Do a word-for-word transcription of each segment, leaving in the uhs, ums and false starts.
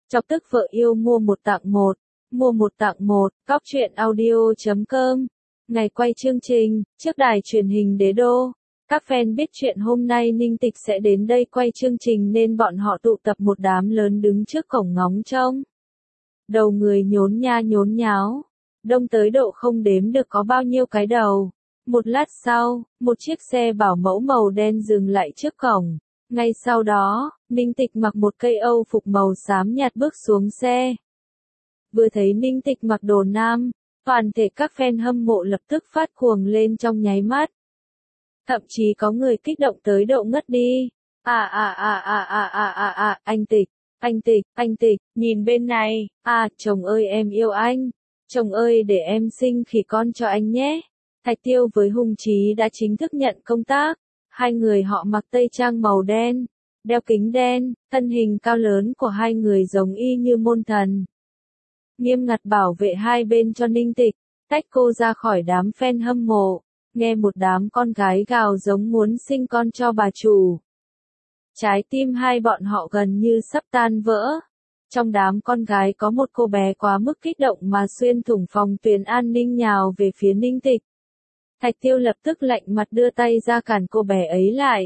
Chọc tức vợ yêu mua một tặng một, mua một tặng một, cóc truyện audio chấm com. Ngày quay chương trình, trước đài truyền hình Đế Đô. Các fan biết chuyện hôm nay Ninh Tịch sẽ đến đây quay chương trình nên bọn họ tụ tập một đám lớn đứng trước cổng ngóng trông. Đầu người nhốn nha nhốn nháo, đông tới độ không đếm được có bao nhiêu cái đầu. Một lát sau, một chiếc xe bảo mẫu màu đen dừng lại trước cổng. Ngay sau đó, Ninh Tịch mặc một cây Âu phục màu xám nhạt bước xuống xe. Vừa thấy Ninh Tịch mặc đồ nam, toàn thể các fan hâm mộ lập tức phát cuồng lên trong nháy mắt. Thậm chí có người kích động tới độ ngất đi. À à à à à à à à, anh Tịch, anh Tịch, anh Tịch, nhìn bên này, à, chồng ơi em yêu anh, chồng ơi để em sinh khỉ con cho anh nhé. Thạch Tiêu với Hùng Chí đã chính thức nhận công tác. Hai người họ mặc tây trang màu đen, đeo kính đen, thân hình cao lớn của hai người giống y như môn thần. Nghiêm ngặt bảo vệ hai bên cho Ninh Tịch, tách cô ra khỏi đám fan hâm mộ, nghe một đám con gái gào giống muốn sinh con cho bà chủ. Trái tim hai bọn họ gần như sắp tan vỡ. Trong đám con gái có một cô bé quá mức kích động mà xuyên thủng phòng tuyến an ninh nhào về phía Ninh Tịch. Thạch Tiêu lập tức lạnh mặt đưa tay ra cản cô bé ấy lại.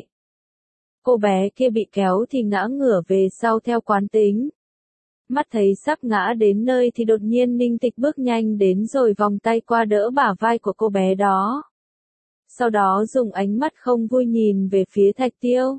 Cô bé kia bị kéo thì ngã ngửa về sau theo quán tính. Mắt thấy sắp ngã đến nơi thì đột nhiên Ninh Tịch bước nhanh đến rồi vòng tay qua đỡ bả vai của cô bé đó. Sau đó dùng ánh mắt không vui nhìn về phía Thạch Tiêu.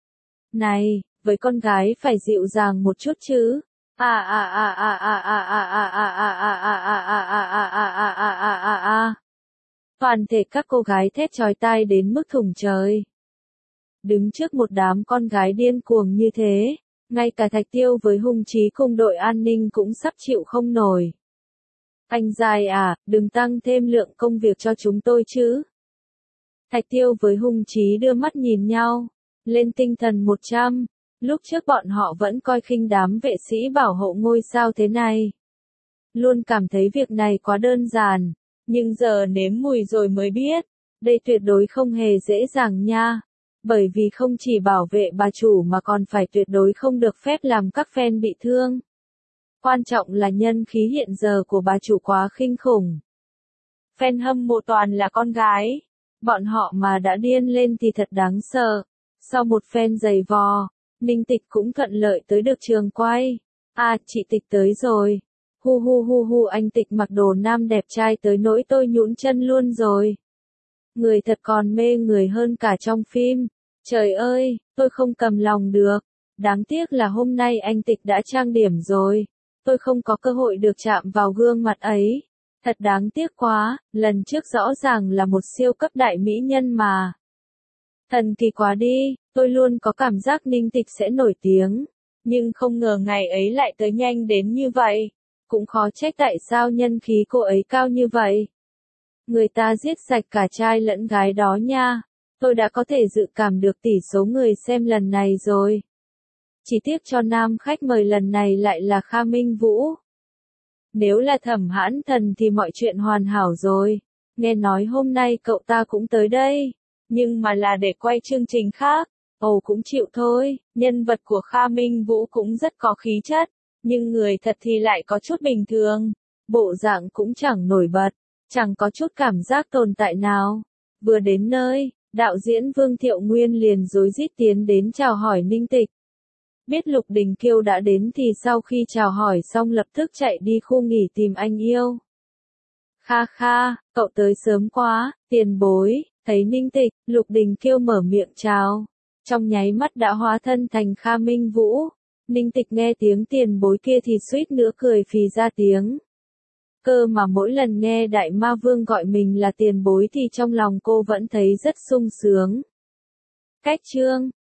Này, với con gái phải dịu dàng một chút chứ. À à à à à à à à à à à à à à à à à à à à. Toàn thể các cô gái thét chói tai đến mức thủng trời. Đứng trước một đám con gái điên cuồng như thế, ngay cả Thạch Tiêu với Hùng Chí cùng đội an ninh cũng sắp chịu không nổi. Anh dài à, đừng tăng thêm lượng công việc cho chúng tôi chứ. Thạch Tiêu với Hùng Chí đưa mắt nhìn nhau, lên tinh thần một trăm. Lúc trước bọn họ vẫn coi khinh đám vệ sĩ bảo hộ ngôi sao thế này. Luôn cảm thấy việc này quá đơn giản. Nhưng giờ nếm mùi rồi mới biết, đây tuyệt đối không hề dễ dàng nha. Bởi vì không chỉ bảo vệ bà chủ mà còn phải tuyệt đối không được phép làm các fan bị thương. Quan trọng là nhân khí hiện giờ của bà chủ quá kinh khủng. Fan hâm mộ toàn là con gái. Bọn họ mà đã điên lên thì thật đáng sợ. Sau một fan giày vò, Ninh Tịch cũng thuận lợi tới được trường quay. À, chị Tịch tới rồi. Hu hu hu hu, anh Tịch mặc đồ nam đẹp trai tới nỗi tôi nhũn chân luôn rồi. Người thật còn mê người hơn cả trong phim. Trời ơi, tôi không cầm lòng được. Đáng tiếc là hôm nay anh Tịch đã trang điểm rồi. Tôi không có cơ hội được chạm vào gương mặt ấy. Thật đáng tiếc quá, lần trước rõ ràng là một siêu cấp đại mỹ nhân mà. Thần kỳ quá đi, tôi luôn có cảm giác Ninh Tịch sẽ nổi tiếng. Nhưng không ngờ ngày ấy lại tới nhanh đến như vậy. Cũng khó trách tại sao nhân khí cô ấy cao như vậy. Người ta giết sạch cả trai lẫn gái đó nha. Tôi đã có thể dự cảm được tỷ số người xem lần này rồi. Chỉ tiếc cho nam khách mời lần này lại là Kha Minh Vũ. Nếu là Thẩm Hãn Thần thì mọi chuyện hoàn hảo rồi. Nghe nói hôm nay cậu ta cũng tới đây. Nhưng mà là để quay chương trình khác. Ồ cũng chịu thôi, nhân vật của Kha Minh Vũ cũng rất có khí chất. Nhưng người thật thì lại có chút bình thường. Bộ dạng cũng chẳng nổi bật. Chẳng có chút cảm giác tồn tại nào. Vừa đến nơi, đạo diễn Vương Thiệu Nguyên liền rối rít tiến đến chào hỏi Ninh Tịch. Biết Lục Đình Kiêu đã đến thì sau khi chào hỏi xong lập tức chạy đi khu nghỉ tìm anh yêu. Kha kha, cậu tới sớm quá, tiền bối. Thấy Ninh Tịch, Lục Đình Kiêu mở miệng chào. Trong nháy mắt đã hóa thân thành Kha Minh Vũ. Ninh Tịch nghe tiếng tiền bối kia thì suýt nữa cười phì ra tiếng. Cơ mà mỗi lần nghe Đại Ma Vương gọi mình là tiền bối thì trong lòng cô vẫn thấy rất sung sướng. Cách chương